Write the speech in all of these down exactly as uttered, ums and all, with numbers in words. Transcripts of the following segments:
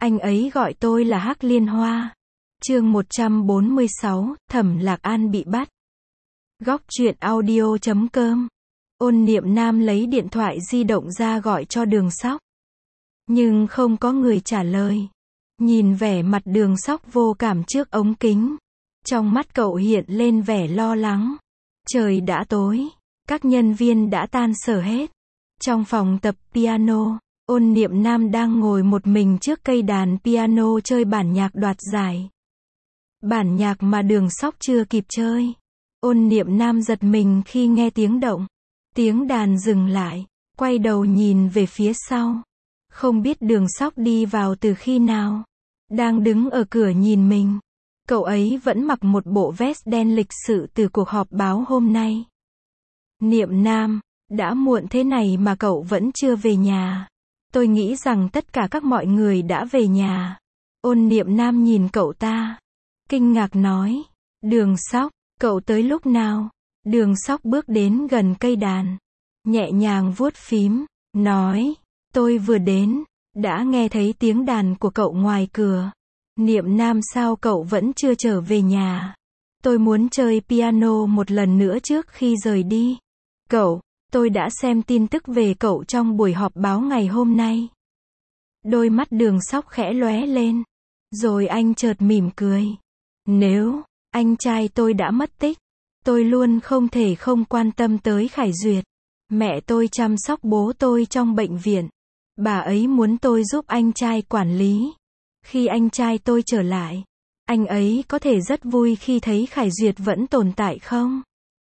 Anh ấy gọi tôi là Hắc Liên Hoa. Chương một trăm bốn mươi sáu, Thẩm Lạc An bị bắt. Góc truyện audio chấm com. Ôn Niệm Nam lấy điện thoại di động ra gọi cho Đường Sóc. Nhưng không có người trả lời. Nhìn vẻ mặt Đường Sóc vô cảm trước ống kính. Trong mắt cậu hiện lên vẻ lo lắng. Trời đã tối. Các nhân viên đã tan sở hết. Trong phòng tập piano, Ôn Niệm Nam đang ngồi một mình trước cây đàn piano chơi bản nhạc đoạt giải. Bản nhạc mà Đường Sóc chưa kịp chơi. Ôn Niệm Nam giật mình khi nghe tiếng động. Tiếng đàn dừng lại, quay đầu nhìn về phía sau. Không biết Đường Sóc đi vào từ khi nào. Đang đứng ở cửa nhìn mình. Cậu ấy vẫn mặc một bộ vest đen lịch sự từ cuộc họp báo hôm nay. Niệm Nam, đã muộn thế này mà cậu vẫn chưa về nhà. Tôi nghĩ rằng tất cả các mọi người đã về nhà. Ôn Niệm Nam nhìn cậu ta. Kinh ngạc nói. Đường Sóc, cậu tới lúc nào? Đường Sóc bước đến gần cây đàn. Nhẹ nhàng vuốt phím. Nói. Tôi vừa đến. Đã nghe thấy tiếng đàn của cậu ngoài cửa. Niệm Nam, sao cậu vẫn chưa trở về nhà? Tôi muốn chơi piano một lần nữa trước khi rời đi. Cậu, tôi đã xem tin tức về cậu trong buổi họp báo ngày hôm nay. Đôi mắt Đường Sóc khẽ lóe lên. Rồi anh chợt mỉm cười. Nếu anh trai tôi đã mất tích, tôi luôn không thể không quan tâm tới Khải Duyệt. Mẹ tôi chăm sóc bố tôi trong bệnh viện. Bà ấy muốn tôi giúp anh trai quản lý. Khi anh trai tôi trở lại, anh ấy có thể rất vui khi thấy Khải Duyệt vẫn tồn tại không?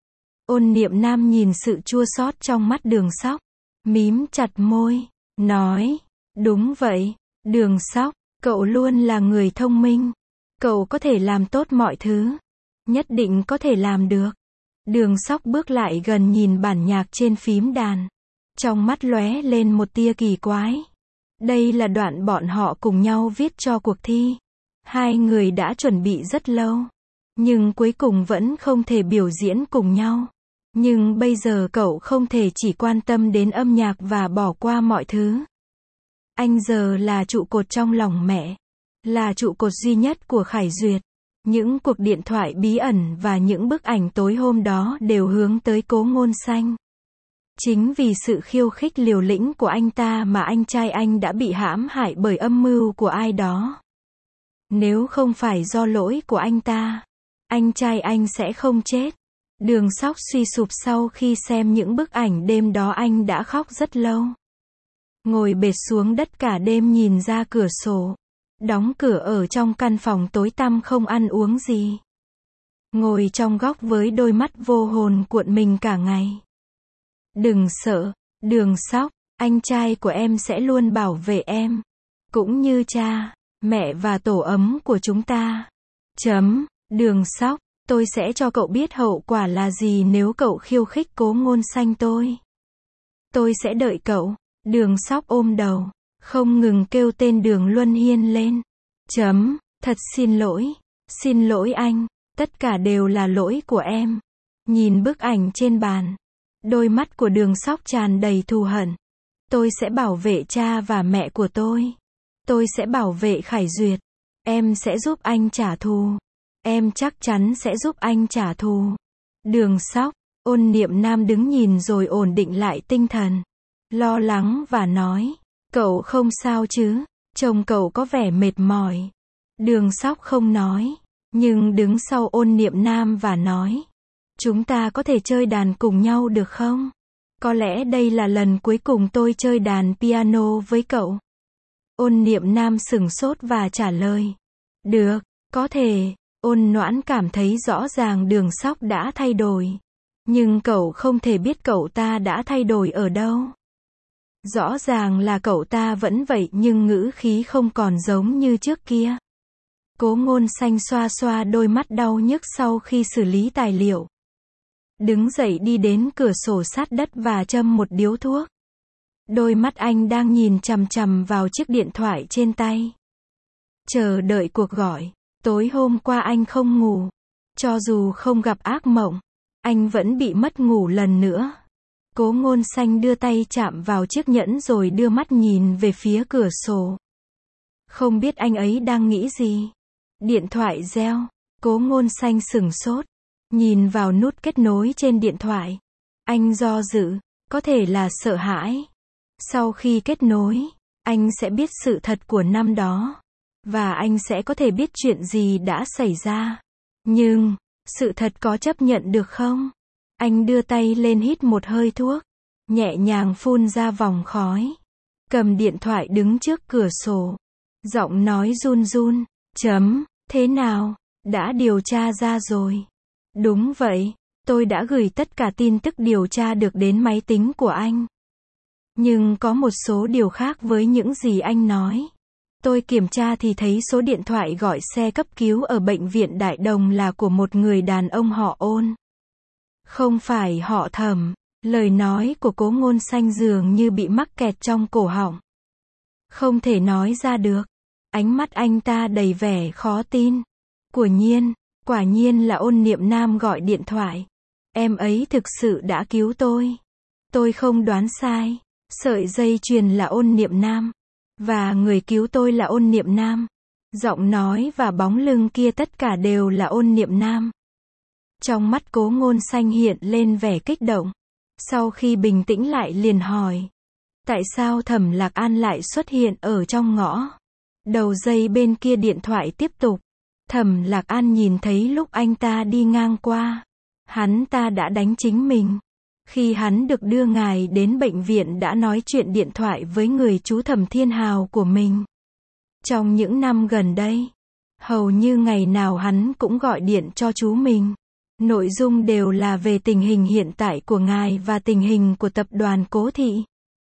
Ôn Niệm Nam nhìn sự chua xót trong mắt Đường Sóc, mím chặt môi, nói, đúng vậy, Đường Sóc, cậu luôn là người thông minh. Cậu có thể làm tốt mọi thứ. Nhất định có thể làm được. Đường Sóc bước lại gần nhìn bản nhạc trên phím đàn. Trong mắt lóe lên một tia kỳ quái. Đây là đoạn bọn họ cùng nhau viết cho cuộc thi. Hai người đã chuẩn bị rất lâu. Nhưng cuối cùng vẫn không thể biểu diễn cùng nhau. Nhưng bây giờ cậu không thể chỉ quan tâm đến âm nhạc và bỏ qua mọi thứ. Anh giờ là trụ cột trong lòng mẹ. Là trụ cột duy nhất của Khải Duyệt. Những cuộc điện thoại bí ẩn và những bức ảnh tối hôm đó đều hướng tới Cố Ngôn Xanh. Chính vì sự khiêu khích liều lĩnh của anh ta mà anh trai anh đã bị hãm hại bởi âm mưu của ai đó. Nếu không phải do lỗi của anh ta, anh trai anh sẽ không chết. Đường Sóc suy sụp sau khi xem những bức ảnh đêm đó, anh đã khóc rất lâu. Ngồi bệt xuống đất cả đêm nhìn ra cửa sổ. Đóng cửa ở trong căn phòng tối tăm không ăn uống gì. Ngồi trong góc với đôi mắt vô hồn cuộn mình cả ngày. Đừng sợ, Đường Sóc, anh trai của em sẽ luôn bảo vệ em. Cũng như cha, mẹ và tổ ấm của chúng ta. Chấm, Đường Sóc, tôi sẽ cho cậu biết hậu quả là gì nếu cậu khiêu khích Cố Ngôn Xanh tôi. Tôi sẽ đợi cậu. Đường Sóc ôm đầu. Không ngừng kêu tên Đường Luân Hiên lên. Chấm, thật xin lỗi. Xin lỗi anh. Tất cả đều là lỗi của em. Nhìn bức ảnh trên bàn. Đôi mắt của Đường Sóc tràn đầy thù hận. Tôi sẽ bảo vệ cha và mẹ của tôi. Tôi sẽ bảo vệ Khải Duyệt. Em sẽ giúp anh trả thù. Em chắc chắn sẽ giúp anh trả thù. Đường Sóc, Ôn Niệm Nam đứng nhìn rồi ổn định lại tinh thần. Lo lắng và nói. Cậu không sao chứ? Trông cậu có vẻ mệt mỏi. Đường Sóc không nói. Nhưng đứng sau Ôn Niệm Nam và nói. Chúng ta có thể chơi đàn cùng nhau được không? Có lẽ đây là lần cuối cùng tôi chơi đàn piano với cậu. Ôn Niệm Nam sửng sốt và trả lời. Được, có thể. Ôn Noãn cảm thấy rõ ràng Đường Sóc đã thay đổi. Nhưng cậu không thể biết cậu ta đã thay đổi ở đâu. Rõ ràng là cậu ta vẫn vậy nhưng ngữ khí không còn giống như trước kia. Cố Ngôn Xanh xoa xoa đôi mắt đau nhức sau khi xử lý tài liệu. Đứng dậy đi đến cửa sổ sát đất và châm một điếu thuốc. Đôi mắt anh đang nhìn chằm chằm vào chiếc điện thoại trên tay. Chờ đợi cuộc gọi. Tối hôm qua anh không ngủ. Cho dù không gặp ác mộng, anh vẫn bị mất ngủ lần nữa. Cố Ngôn Xanh đưa tay chạm vào chiếc nhẫn rồi đưa mắt nhìn về phía cửa sổ. Không biết anh ấy đang nghĩ gì. Điện thoại reo. Cố Ngôn Xanh sửng sốt. Nhìn vào nút kết nối trên điện thoại. Anh do dự. Có thể là sợ hãi. Sau khi kết nối, anh sẽ biết sự thật của năm đó. Và anh sẽ có thể biết chuyện gì đã xảy ra. Nhưng, sự thật có chấp nhận được không? Anh đưa tay lên hít một hơi thuốc. Nhẹ nhàng phun ra vòng khói. Cầm điện thoại đứng trước cửa sổ. Giọng nói run run. Chấm, thế nào? Đã điều tra ra rồi. Đúng vậy, tôi đã gửi tất cả tin tức điều tra được đến máy tính của anh. Nhưng có một số điều khác với những gì anh nói. Tôi kiểm tra thì thấy số điện thoại gọi xe cấp cứu ở bệnh viện Đại Đồng là của một người đàn ông họ Ôn. Không phải họ Thẩm. Lời nói của Cố Ngôn Xanh dường như bị mắc kẹt trong cổ họng. Không thể nói ra được. Ánh mắt anh ta đầy vẻ khó tin. Quả nhiên, quả nhiên là Ôn Niệm Nam gọi điện thoại. Em ấy thực sự đã cứu tôi. Tôi không đoán sai. Sợi dây chuyền là Ôn Niệm Nam. Và người cứu tôi là Ôn Niệm Nam. Giọng nói và bóng lưng kia tất cả đều là Ôn Niệm Nam. Trong mắt Cố Ngôn Xanh hiện lên vẻ kích động. Sau khi bình tĩnh lại liền hỏi. Tại sao Thẩm Lạc An lại xuất hiện ở trong ngõ? Đầu dây bên kia điện thoại tiếp tục. Thẩm Lạc An nhìn thấy lúc anh ta đi ngang qua. Hắn ta đã đánh chính mình. Khi hắn được đưa ngài đến bệnh viện đã nói chuyện điện thoại với người chú Thẩm Thiên Hào của mình. Trong những năm gần đây, hầu như ngày nào hắn cũng gọi điện cho chú mình. Nội dung đều là về tình hình hiện tại của ngài và tình hình của tập đoàn Cố Thị.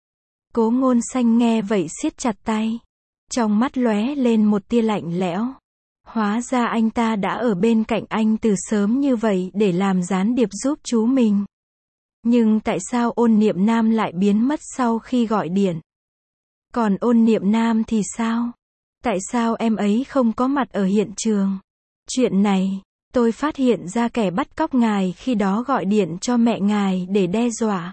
Cố Ngôn Xanh nghe vậy siết chặt tay. Trong mắt lóe lên một tia lạnh lẽo. Hóa ra anh ta đã ở bên cạnh anh từ sớm như vậy để làm gián điệp giúp chú mình. Nhưng tại sao Ôn Niệm Nam lại biến mất sau khi gọi điện? Còn Ôn Niệm Nam thì sao? Tại sao em ấy không có mặt ở hiện trường? Chuyện này, tôi phát hiện ra kẻ bắt cóc ngài khi đó gọi điện cho mẹ ngài để đe dọa.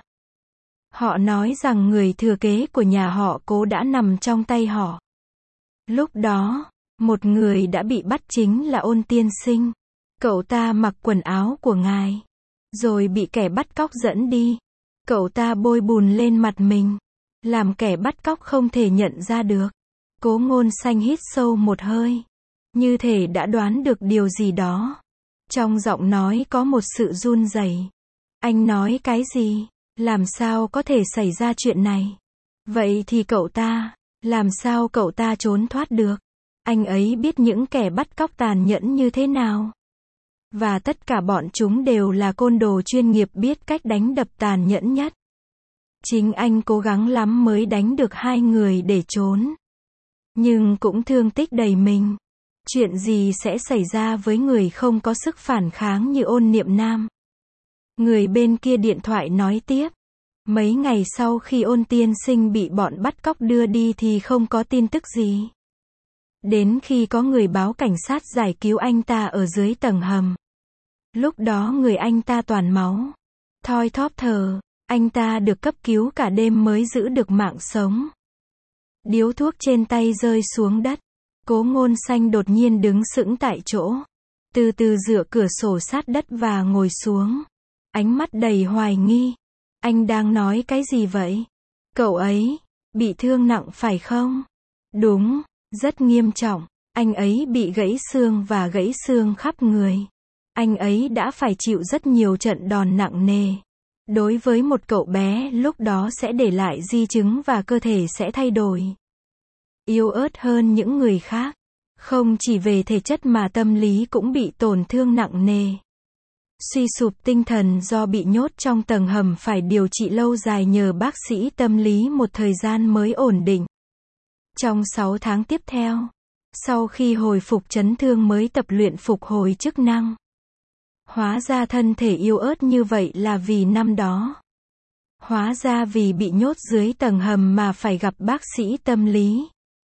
Họ nói rằng người thừa kế của nhà họ Cố đã nằm trong tay họ. Lúc đó, một người đã bị bắt chính là Ôn tiên sinh. Cậu ta mặc quần áo của ngài. Rồi bị kẻ bắt cóc dẫn đi. Cậu ta bôi bùn lên mặt mình. Làm kẻ bắt cóc không thể nhận ra được. Cố Ngôn Xanh hít sâu một hơi. Như thể đã đoán được điều gì đó. Trong giọng nói có một sự run rẩy. Anh nói cái gì? Làm sao có thể xảy ra chuyện này? Vậy thì cậu ta, làm sao cậu ta trốn thoát được? Anh ấy biết những kẻ bắt cóc tàn nhẫn như thế nào? Và tất cả bọn chúng đều là côn đồ chuyên nghiệp biết cách đánh đập tàn nhẫn nhất. Chính anh cố gắng lắm mới đánh được hai người để trốn. Nhưng cũng thương tích đầy mình. Chuyện gì sẽ xảy ra với người không có sức phản kháng như Ôn Niệm Nam? Người bên kia điện thoại nói tiếp. Mấy ngày sau khi Ôn tiên sinh bị bọn bắt cóc đưa đi thì không có tin tức gì. Đến khi có người báo cảnh sát giải cứu anh ta ở dưới tầng hầm. Lúc đó người anh ta toàn máu. Thoi thóp thở. Anh ta được cấp cứu cả đêm mới giữ được mạng sống. Điếu thuốc trên tay rơi xuống đất. Cố Ngôn Xanh đột nhiên đứng sững tại chỗ. Từ từ dựa cửa sổ sát đất và ngồi xuống. Ánh mắt đầy hoài nghi. Anh đang nói cái gì vậy? Cậu ấy, bị thương nặng phải không? Đúng, rất nghiêm trọng. Anh ấy bị gãy xương và gãy xương khắp người. Anh ấy đã phải chịu rất nhiều trận đòn nặng nề. Đối với một cậu bé lúc đó sẽ để lại di chứng và cơ thể sẽ thay đổi. Yếu ớt hơn những người khác. Không chỉ về thể chất mà tâm lý cũng bị tổn thương nặng nề. Suy sụp tinh thần do bị nhốt trong tầng hầm phải điều trị lâu dài nhờ bác sĩ tâm lý một thời gian mới ổn định. Trong sáu tháng tiếp theo, sau khi hồi phục chấn thương mới tập luyện phục hồi chức năng. Hóa ra thân thể yếu ớt như vậy là vì năm đó. Hóa ra vì bị nhốt dưới tầng hầm mà phải gặp bác sĩ tâm lý.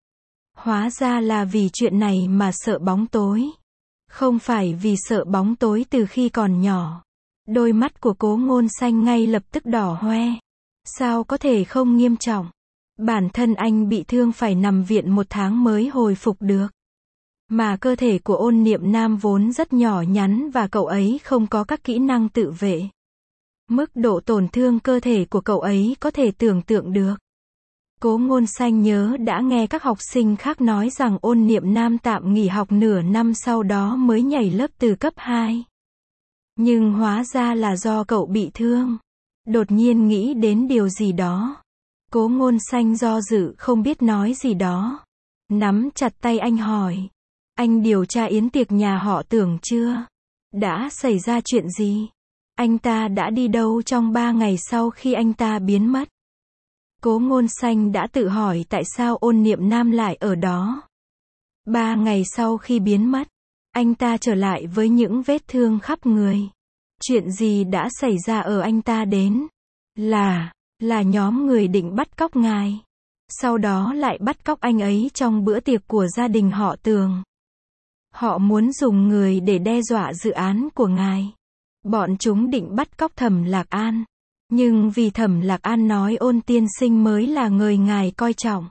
Hóa ra là vì chuyện này mà sợ bóng tối. Không phải vì sợ bóng tối từ khi còn nhỏ. Đôi mắt của Cố Ngôn Xanh ngay lập tức đỏ hoe. Sao có thể không nghiêm trọng? Bản thân anh bị thương phải nằm viện một tháng mới hồi phục được. Mà cơ thể của Ôn Niệm Nam vốn rất nhỏ nhắn và cậu ấy không có các kỹ năng tự vệ. Mức độ tổn thương cơ thể của cậu ấy có thể tưởng tượng được. Cố Ngôn Xanh nhớ đã nghe các học sinh khác nói rằng Ôn Niệm Nam tạm nghỉ học nửa năm sau đó mới nhảy lớp từ cấp hai. Nhưng hóa ra là do cậu bị thương. Đột nhiên nghĩ đến điều gì đó. Cố Ngôn Xanh do dự không biết nói gì đó. Nắm chặt tay anh hỏi. Anh điều tra yến tiệc nhà họ Tưởng chưa? Đã xảy ra chuyện gì? Anh ta đã đi đâu trong ba ngày sau khi anh ta biến mất? Cố Ngôn Xanh đã tự hỏi tại sao Ôn Niệm Nam lại ở đó. Ba ngày sau khi biến mất, anh ta trở lại với những vết thương khắp người. Chuyện gì đã xảy ra ở anh ta đến? Là, là nhóm người định bắt cóc ngài. Sau đó lại bắt cóc anh ấy trong bữa tiệc của gia đình họ Tường. Họ muốn dùng người để đe dọa dự án của ngài. Bọn chúng định bắt cóc Thẩm Lạc An. Nhưng vì Thẩm Lạc An nói Ôn tiên sinh mới là người ngài coi trọng,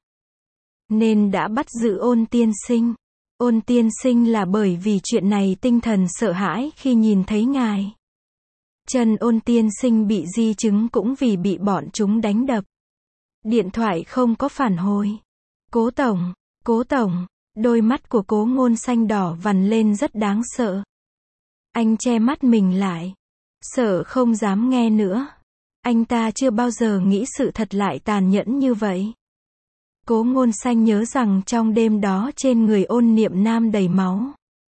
nên đã bắt giữ Ôn tiên sinh. Ôn tiên sinh là bởi vì chuyện này tinh thần sợ hãi khi nhìn thấy ngài. Chân Ôn tiên sinh bị di chứng cũng vì bị bọn chúng đánh đập. Điện thoại không có phản hồi. Cố tổng, cố tổng, đôi mắt của Cố Ngôn Xanh đỏ vằn lên rất đáng sợ. Anh che mắt mình lại. Sợ không dám nghe nữa. Anh ta chưa bao giờ nghĩ sự thật lại tàn nhẫn như vậy. Cố Ngôn Xanh nhớ rằng trong đêm đó trên người Ôn Niệm Nam đầy máu.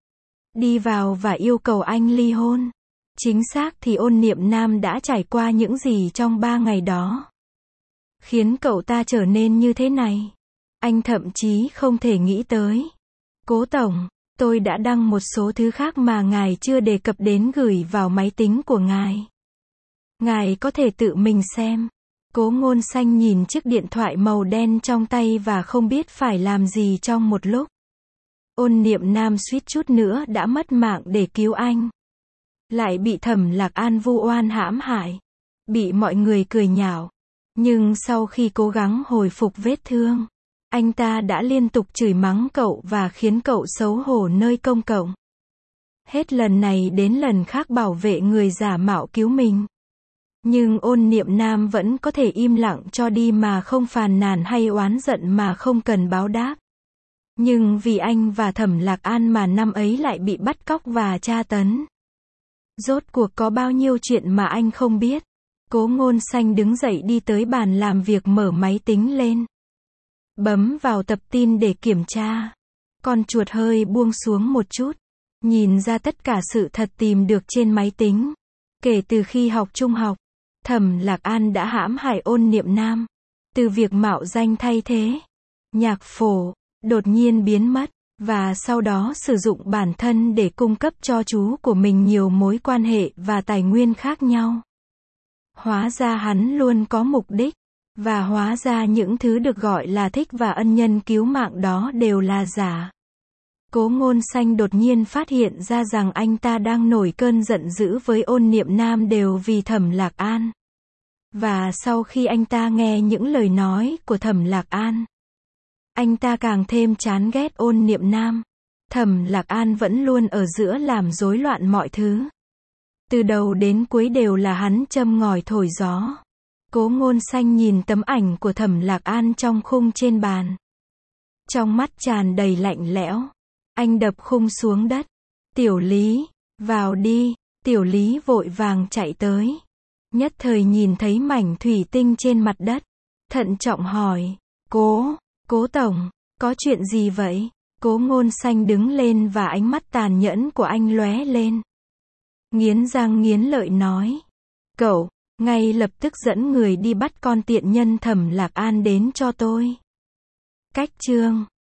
Đi vào và yêu cầu anh ly hôn. Chính xác thì Ôn Niệm Nam đã trải qua những gì trong ba ngày đó, khiến cậu ta trở nên như thế này. Anh thậm chí không thể nghĩ tới. Cố tổng, tôi đã đăng một số thứ khác mà ngài chưa đề cập đến gửi vào máy tính của ngài. Ngài có thể tự mình xem. Cố Ngôn Xanh nhìn chiếc điện thoại màu đen trong tay và không biết phải làm gì trong một lúc. Ôn Niệm Nam suýt chút nữa đã mất mạng để cứu anh. Lại bị Thẩm Lạc An vu oan hãm hại. Bị mọi người cười nhạo. Nhưng sau khi cố gắng hồi phục vết thương, anh ta đã liên tục chửi mắng cậu và khiến cậu xấu hổ nơi công cộng. Hết lần này đến lần khác bảo vệ người giả mạo cứu mình. Nhưng Ôn Niệm Nam vẫn có thể im lặng cho đi mà không phàn nàn hay oán giận mà không cần báo đáp. Nhưng vì anh và Thẩm Lạc An mà năm ấy lại bị bắt cóc và tra tấn. Rốt cuộc có bao nhiêu chuyện mà anh không biết. Cố Ngôn Xanh đứng dậy đi tới bàn làm việc mở máy tính lên. Bấm vào tập tin để kiểm tra. Con chuột hơi buông xuống một chút. Nhìn ra tất cả sự thật tìm được trên máy tính. Kể từ khi học trung học, Thẩm Lạc An đã hãm hại Ôn Niệm Nam. Từ việc mạo danh thay thế nhạc phổ, đột nhiên biến mất, và sau đó sử dụng bản thân để cung cấp cho chú của mình nhiều mối quan hệ và tài nguyên khác nhau. Hóa ra hắn luôn có mục đích, và hóa ra những thứ được gọi là thích và ân nhân cứu mạng đó đều là giả. Cố Ngôn Xanh đột nhiên phát hiện ra rằng anh ta đang nổi cơn giận dữ với Ôn Niệm Nam đều vì Thẩm Lạc An. Và sau khi anh ta nghe những lời nói của Thẩm Lạc An, anh ta càng thêm chán ghét Ôn Niệm Nam. Thẩm Lạc An vẫn luôn ở giữa làm rối loạn mọi thứ. Từ đầu đến cuối đều là hắn châm ngòi thổi gió. Cố Ngôn Xanh nhìn tấm ảnh của Thẩm Lạc An trong khung trên bàn. Trong mắt tràn đầy lạnh lẽo. Anh đập khung xuống đất. Tiểu Lý, vào đi. Tiểu Lý vội vàng chạy tới. Nhất thời nhìn thấy mảnh thủy tinh trên mặt đất. Thận trọng hỏi. Cố, cố tổng, có chuyện gì vậy? Cố Ngôn Xanh đứng lên và ánh mắt tàn nhẫn của anh lóe lên. Nghiến răng nghiến lợi nói. Cậu, ngay lập tức dẫn người đi bắt con tiện nhân Thẩm Lạc An đến cho tôi. Cách chương